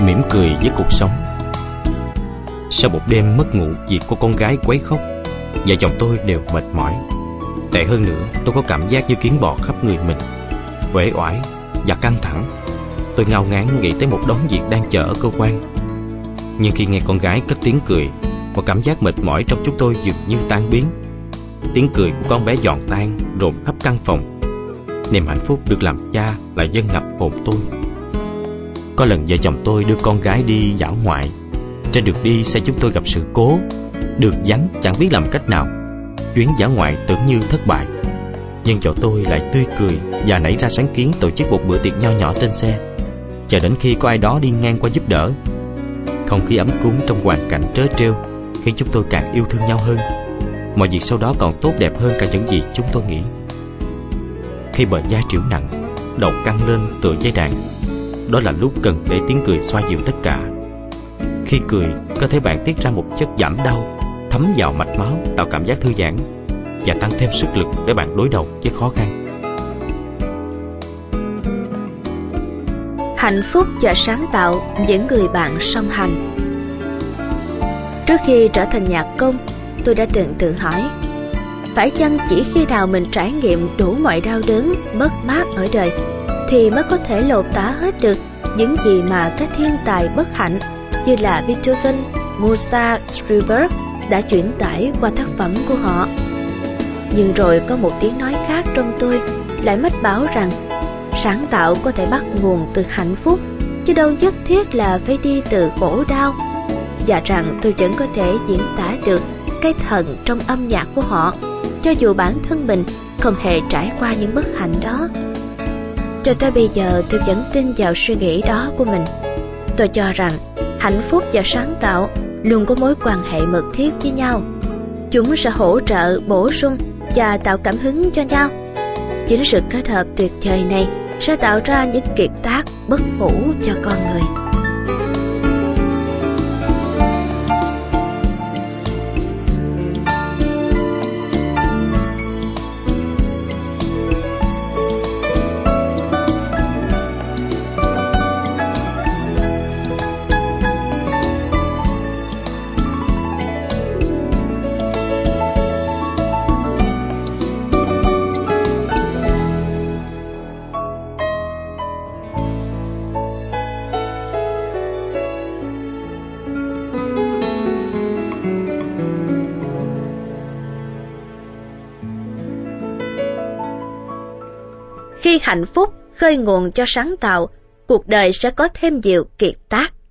mỉm cười với cuộc sống. Sau một đêm mất ngủ vì cô con gái quấy khóc, vợ chồng tôi đều mệt mỏi. Tệ hơn nữa, tôi có cảm giác như kiến bò khắp người mình, uể oải và căng thẳng. Tôi ngao ngán nghĩ tới một đống việc đang chờ ở cơ quan. Nhưng khi nghe con gái cất tiếng cười, một cảm giác mệt mỏi trong chúng tôi dường như tan biến. Tiếng cười của con bé giòn tan rộn khắp căn phòng. Niềm hạnh phúc được làm cha lại dâng ngập hồn tôi. Có lần vợ chồng tôi đưa con gái đi dã ngoại. Trên đường đi xe chúng tôi gặp sự cố, đường vắng chẳng biết làm cách nào. Chuyến dã ngoại tưởng như thất bại. Nhưng vợ tôi lại tươi cười và nảy ra sáng kiến tổ chức một bữa tiệc nho nhỏ trên xe, chờ đến khi có ai đó đi ngang qua giúp đỡ. Không khí ấm cúng trong hoàn cảnh trớ trêu khiến chúng tôi càng yêu thương nhau hơn. Mọi việc sau đó còn tốt đẹp hơn cả những gì chúng tôi nghĩ. Khi bờ vai trĩu nặng, đầu căng lên tựa dây đàn, đó là lúc cần để tiếng cười xoa dịu tất cả. Khi cười, cơ thể bạn tiết ra một chất giảm đau, thấm vào mạch máu, tạo cảm giác thư giãn và tăng thêm sức lực để bạn đối đầu với khó khăn. Hạnh phúc và sáng tạo những người bạn song hành. Trước khi trở thành nhạc công, tôi đã từng tự hỏi, phải chăng chỉ khi nào mình trải nghiệm đủ mọi đau đớn, mất mát ở đời thì mới có thể lột tả hết được những gì mà các thiên tài bất hạnh như là Beethoven, Mozart, Schubert đã chuyển tải qua tác phẩm của họ. Nhưng rồi có một tiếng nói khác trong tôi lại mách bảo rằng sáng tạo có thể bắt nguồn từ hạnh phúc, chứ đâu nhất thiết là phải đi từ khổ đau, và rằng tôi vẫn có thể diễn tả được cái thần trong âm nhạc của họ, cho dù bản thân mình không hề trải qua những bất hạnh đó. Cho tới bây giờ tôi vẫn tin vào suy nghĩ đó của mình. Tôi cho rằng hạnh phúc và sáng tạo luôn có mối quan hệ mật thiết với nhau. Chúng sẽ hỗ trợ, bổ sung và tạo cảm hứng cho nhau. Chính sự kết hợp tuyệt vời này sẽ tạo ra những kiệt tác bất hủ cho con người. Khi hạnh phúc khơi nguồn cho sáng tạo, cuộc đời sẽ có thêm nhiều kiệt tác.